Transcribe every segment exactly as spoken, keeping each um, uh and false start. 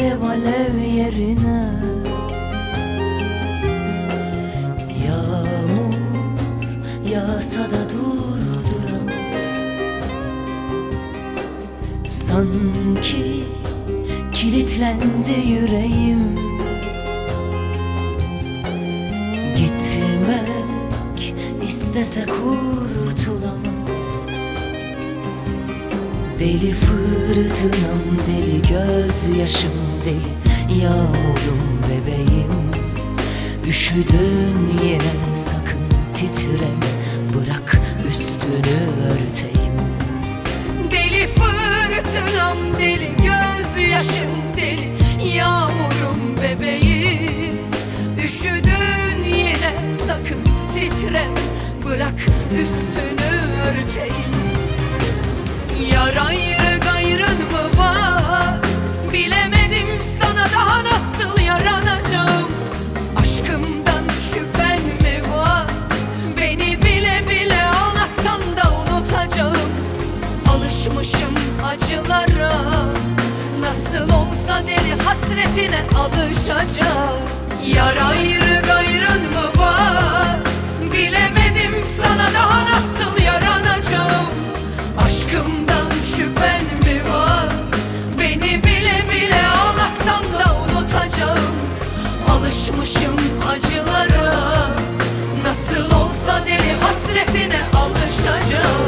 alev alev yerine yağmur yağsa da durduramaz. Sanki kilitlendi yüreğim, gitmek istese kurtulamaz. Deli fırtınam deli, gözyaşım deli, yağmurum bebeğim. Üşüdün yine sakın titreme, bırak üstünü örteyim. Deli fırtınam deli, gözyaşım deli, yağmurum bebeğim. Üşüdün yine sakın titreme, bırak üstünü örteyim. Yar ayrı gayrın mı var? Bilemedim sana daha nasıl yaranacağım. Aşkımdan şüphen mi var? Beni bile bile ağlatsan da unutacağım. Alışmışım acılara, nasıl olsa deli hasretine alışacağım. Yar ayrı gayrın mı var? Bilemedim sana daha nasıl yaranacağım. Aşkımdan şüphen mi var? Beni bile bile ağlatsan da unutacağım. Alışmışım acılara, nasıl olsa deli hasretine alışacağım.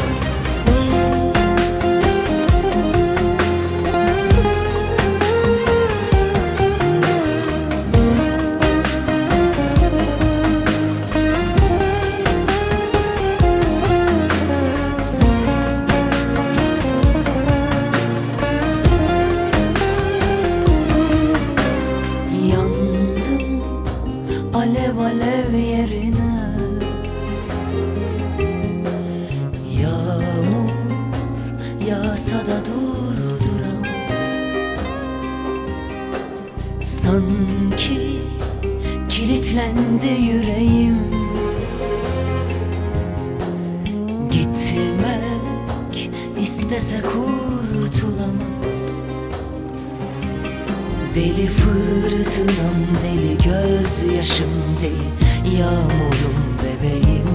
Alev alev yerine yağmur yağsa da durduramaz. Sanki kilitlendi yüreğim, gitmek istese kurtulamaz. Deli fırtınam deli, gözyaşım deli, yağmurum bebeğim.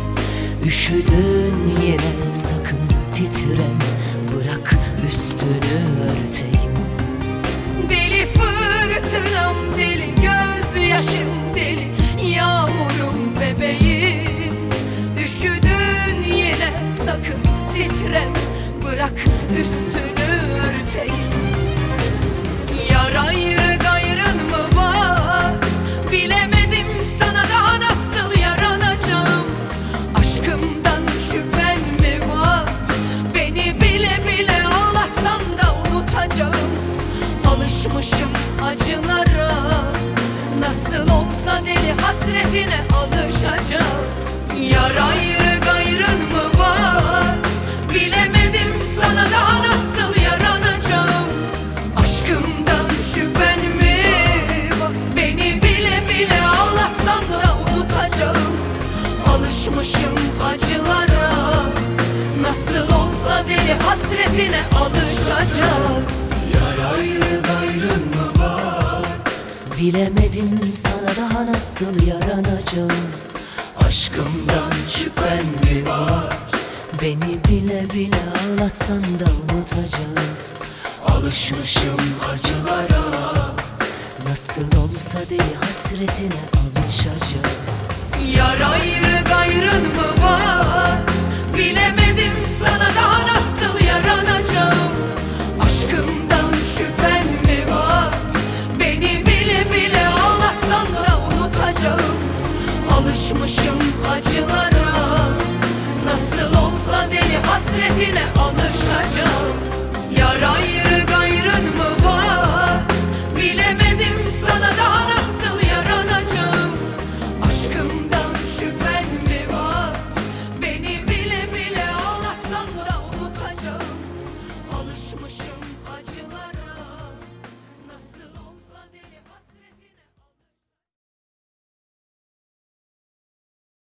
Üşüdün yine sakın titreme, bırak üstünü örteyim. Deli fırtınam deli, gözyaşım deli, yağmurum bebeğim. Üşüdün yine sakın titreme, bırak üstünü örteyim. Yar ayrı gayrın mı var? Bilemedim sana daha nasıl yaranacağım. Aşkımdan şüphen mi var? Beni bile bile ağlatsan da unutacağım. Alışmışım acılara, nasıl olsa deli hasretine alışacağım. Yar ayrı gayrın mı var? Bilemedim sana daha nasıl yaranacağım. Aşkımdan şüphen mi var? Beni bile bile ağlatsan da unutacağım. Alışmışım acılara, nasıl olsa deli hasretine alışacağım. Yar ayrı gayrın mı var? Bilemedim sana daha nasıl yaranacağım. Aşkımdan şüphen mi var? Beni bile bile ağlatsan da unutacağım. Alışmışım acılara, nasıl olsa deli hasretine alışacağım. Yar ayrı gayrın mı var? Bilemedim sana daha nasıl yaranacağım. Aşkımdan şüphen mi var? Beni bile bile ağlatsan da unutacağım. Alışmışım acılara, nasıl olsa deli hasretine